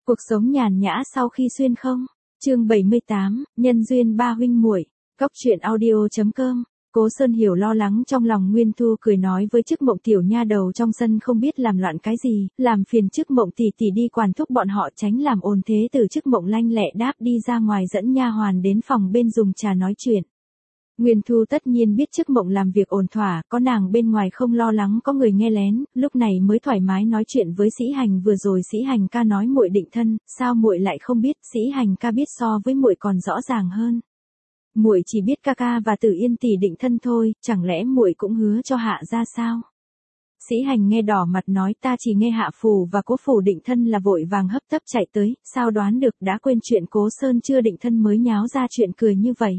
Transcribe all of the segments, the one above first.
Cuộc sống nhàn nhã sau khi xuyên không? Chương 78, nhân duyên ba huynh muội. Góc truyện audio.com. Cố Sơn hiểu lo lắng trong lòng Nguyên Thu, cười nói với Trức Mộng tiểu nha đầu trong sân không biết làm loạn cái gì, làm phiền Trức Mộng tỷ tỷ đi quản thúc bọn họ tránh làm ồn thế. Từ Trức Mộng lanh lẹ đáp đi ra ngoài dẫn nha hoàn đến phòng bên dùng trà nói chuyện. Nguyên Thu tất nhiên biết Trức Mộng làm việc ổn thỏa, có nàng bên ngoài không lo lắng có người nghe lén, lúc này mới thoải mái nói chuyện với Sĩ Hành. Vừa rồi Sĩ Hành ca nói muội định thân, sao muội lại không biết? Sĩ Hành ca biết so với muội còn rõ ràng hơn. Muội chỉ biết ca ca và Tử Yên tỷ định thân thôi, chẳng lẽ muội cũng hứa cho Hạ gia sao? Sĩ Hành nghe đỏ mặt nói, ta chỉ nghe Hạ phủ và Cố phủ định thân là vội vàng hấp tấp chạy tới, sao đoán được, đã quên chuyện Cố Sơn chưa định thân mới nháo ra chuyện cười như vậy.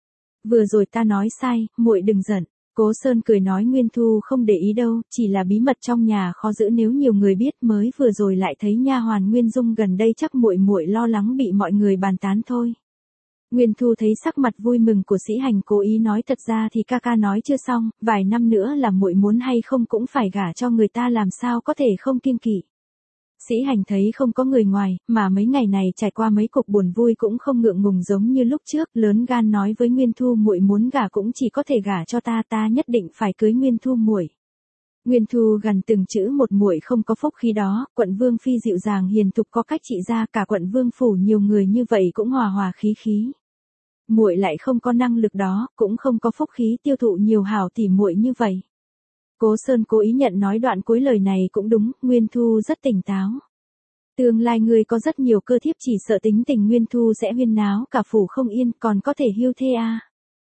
Vừa rồi ta nói sai, muội đừng giận. Cố Sơn cười nói, Nguyên Thu không để ý đâu, chỉ là bí mật trong nhà khó giữ, nếu nhiều người biết, mới vừa rồi lại thấy nha hoàn Nguyên Dung gần đây, chắc muội lo lắng bị mọi người bàn tán thôi. Nguyên Thu thấy sắc mặt vui mừng của Sĩ Hành, cố ý nói, thật ra thì ca ca nói chưa xong, vài năm nữa là muội muốn hay không cũng phải gả cho người ta, làm sao có thể không kiêng kỵ. Sĩ Hành thấy không có người ngoài, mà mấy ngày này trải qua mấy cuộc buồn vui cũng không ngượng ngùng giống như lúc trước, lớn gan nói với Nguyên Thu, muội muốn gả cũng chỉ có thể gả cho ta, ta nhất định phải cưới Nguyên Thu muội. Nguyên Thu gần từng chữ một, muội không có phúc khí đó, quận Vương phi dịu dàng hiền thục có cách trị gia, cả quận Vương phủ nhiều người như vậy cũng hòa hòa khí khí. Muội lại không có năng lực đó, cũng không có phúc khí tiêu thụ nhiều hảo tỷ muội như vậy. Cố Sơn cố ý nhận nói, đoạn cuối lời này cũng đúng, Nguyên Thu rất tỉnh táo. Tương lai ngươi có rất nhiều cơ thiếp, chỉ sợ tính tình Nguyên Thu sẽ huyên náo cả phủ không yên, còn có thể hưu thê à.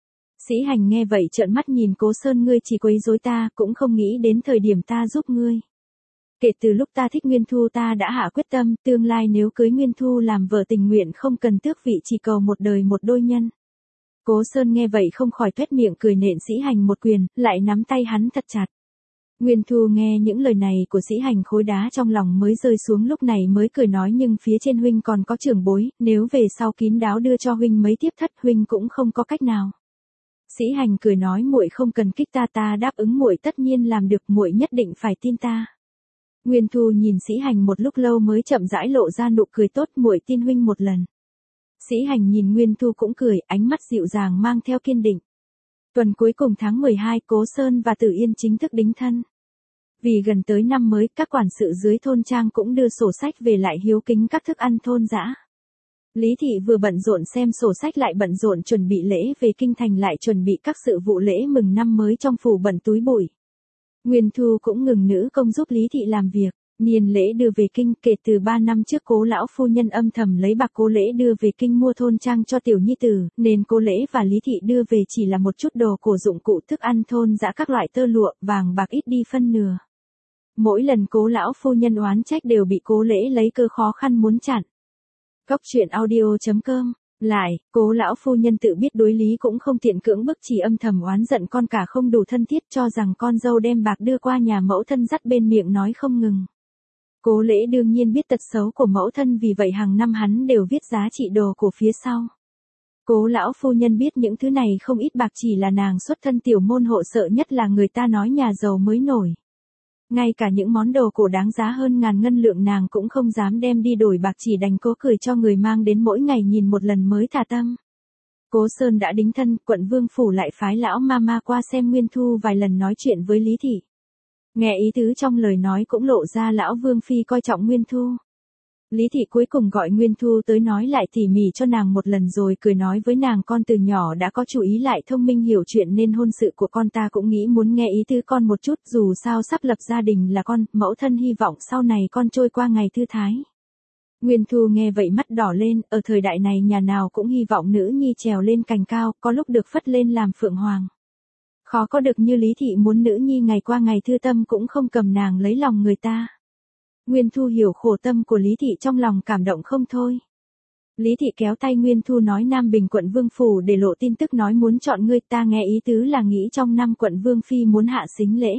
Sĩ Hành nghe vậy trợn mắt nhìn Cố Sơn, ngươi chỉ quấy rối ta, cũng không nghĩ đến thời điểm ta giúp ngươi. Kể từ lúc ta thích Nguyên Thu ta đã hạ quyết tâm, tương lai nếu cưới Nguyên Thu làm vợ tình nguyện không cần tước vị, chỉ cầu một đời một đôi nhân. Cố Sơn nghe vậy không khỏi toét miệng cười, nện Sĩ Hành một quyền, lại nắm tay hắn thật chặt. Nguyên Thu nghe những lời này của Sĩ Hành, khối đá trong lòng mới rơi xuống, lúc này mới cười nói, nhưng phía trên huynh còn có trưởng bối, nếu về sau kín đáo đưa cho huynh mấy thiếp thất, huynh cũng không có cách nào. Sĩ Hành cười nói, muội không cần kích ta, ta đáp ứng muội tất nhiên làm được, muội nhất định phải tin ta. Nguyên Thu nhìn Sĩ Hành một lúc lâu mới chậm rãi lộ ra nụ cười, tốt, muội tin huynh một lần. Sĩ Hành nhìn Nguyên Thu cũng cười, ánh mắt dịu dàng mang theo kiên định. Tuần cuối cùng tháng 12, Cố Sơn và Tử Yên chính thức đính thân. Vì gần tới năm mới, các quản sự dưới thôn trang cũng đưa sổ sách về lại hiếu kính các thức ăn thôn dã. Lý thị vừa bận rộn xem sổ sách lại bận rộn chuẩn bị lễ về kinh thành, lại chuẩn bị các sự vụ lễ mừng năm mới trong phủ bận túi bụi. Nguyên Thu cũng ngừng nữ công giúp Lý thị làm việc. Niên lễ đưa về kinh, kể từ 3 năm trước Cố lão phu nhân âm thầm lấy bạc Cố lễ đưa về kinh mua thôn trang cho tiểu nhi tử, nên Cố lễ và Lý thị đưa về chỉ là một chút đồ cổ dụng cụ thức ăn thôn dã, các loại tơ lụa, vàng bạc ít đi phân nửa. Mỗi lần Cố lão phu nhân oán trách đều bị Cố lễ lấy cơ khó khăn muốn chặn. Góc truyện audio.com. Lại, Cố lão phu nhân tự biết đối lý cũng không tiện cưỡng bức, chỉ âm thầm oán giận con cả không đủ thân thiết, cho rằng con dâu đem bạc đưa qua nhà mẫu thân dắt bên miệng nói không ngừng. Cố lễ đương nhiên biết tật xấu của mẫu thân, vì vậy hàng năm hắn đều viết giá trị đồ của phía sau. Cố lão phu nhân biết những thứ này không ít bạc, chỉ là nàng xuất thân tiểu môn hộ, sợ nhất là người ta nói nhà giàu mới nổi. Ngay cả những món đồ cổ đáng giá hơn ngàn ngân lượng nàng cũng không dám đem đi đổi bạc, chỉ đành cố cười cho người mang đến mỗi ngày nhìn một lần mới thả tâm. Cố Sơn đã đính thân, quận Vương phủ lại phái lão mama qua xem Nguyên Thu vài lần, nói chuyện với Lý thị. Nghe ý tứ trong lời nói cũng lộ ra lão Vương phi coi trọng Nguyên Thu. Lý thị cuối cùng gọi Nguyên Thu tới nói lại tỉ mỉ cho nàng một lần, rồi cười nói với nàng, con từ nhỏ đã có chủ ý, lại thông minh hiểu chuyện, nên hôn sự của con ta cũng nghĩ muốn nghe ý tứ con một chút, dù sao sắp lập gia đình là con, mẫu thân hy vọng sau này con trôi qua ngày thư thái. Nguyên Thu nghe vậy mắt đỏ lên, ở thời đại này nhà nào cũng hy vọng nữ nhi trèo lên cành cao, có lúc được phất lên làm phượng hoàng. Khó có được như Lý thị muốn nữ nhi ngày qua ngày thư tâm cũng không cầm nàng lấy lòng người ta. Nguyên Thu hiểu khổ tâm của Lý thị, trong lòng cảm động không thôi. Lý thị kéo tay Nguyên Thu nói, Nam Bình quận Vương phủ để lộ tin tức nói muốn chọn ngươi, ta nghe ý tứ là nghĩ trong năm quận Vương phi muốn hạ sính lễ.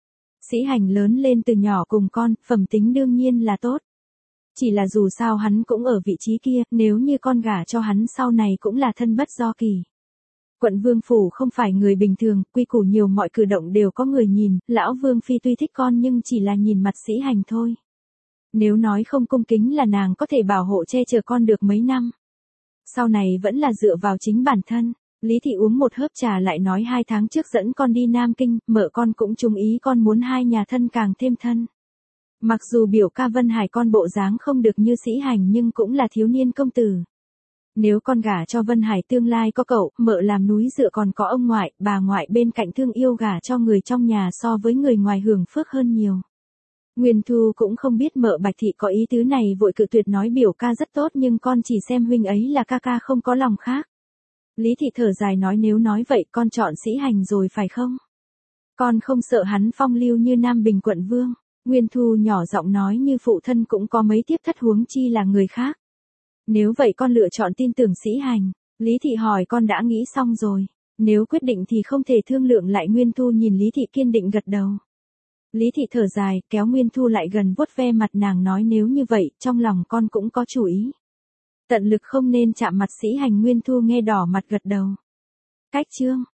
Sĩ Hành lớn lên từ nhỏ cùng con, phẩm tính đương nhiên là tốt. Chỉ là dù sao hắn cũng ở vị trí kia, nếu như con gả cho hắn sau này cũng là thân bất do kỳ. Quận Vương phủ không phải người bình thường, quy củ nhiều, mọi cử động đều có người nhìn, lão Vương phi tuy thích con nhưng chỉ là nhìn mặt Sĩ Hành thôi. Nếu nói không cung kính là nàng có thể bảo hộ che chở con được mấy năm. Sau này vẫn là dựa vào chính bản thân. Lý Thị uống một hớp trà lại nói 2 tháng trước dẫn con đi Nam Kinh, mợ con cũng chung ý con muốn hai nhà thân càng thêm thân. Mặc dù biểu ca Vân Hải con bộ dáng không được như Sĩ Hành nhưng cũng là thiếu niên công tử. Nếu con gả cho Vân Hải tương lai có cậu, mợ làm núi dựa còn có ông ngoại, bà ngoại bên cạnh thương yêu gả cho người trong nhà so với người ngoài hưởng phước hơn nhiều. Nguyên Thu cũng không biết mợ Bạch Thị có ý tứ này vội cự tuyệt nói biểu ca rất tốt nhưng con chỉ xem huynh ấy là ca ca không có lòng khác. Lý Thị thở dài nói nếu nói vậy con chọn Sĩ Hành rồi phải không? Con không sợ hắn phong lưu như Nam Bình quận vương. Nguyên Thu nhỏ giọng nói như phụ thân cũng có mấy tiếp thất huống chi là người khác. Nếu vậy con lựa chọn tin tưởng Sĩ Hành. Lý Thị hỏi con đã nghĩ xong rồi. Nếu quyết định thì không thể thương lượng lại. Nguyên Thu nhìn Lý Thị kiên định gật đầu. Lý Thị thở dài, kéo Nguyên Thu lại gần vuốt ve mặt nàng nói nếu như vậy, trong lòng con cũng có chủ ý. Tận lực không nên chạm mặt Sĩ Hành. Nguyên Thu nghe đỏ mặt gật đầu. Cách chương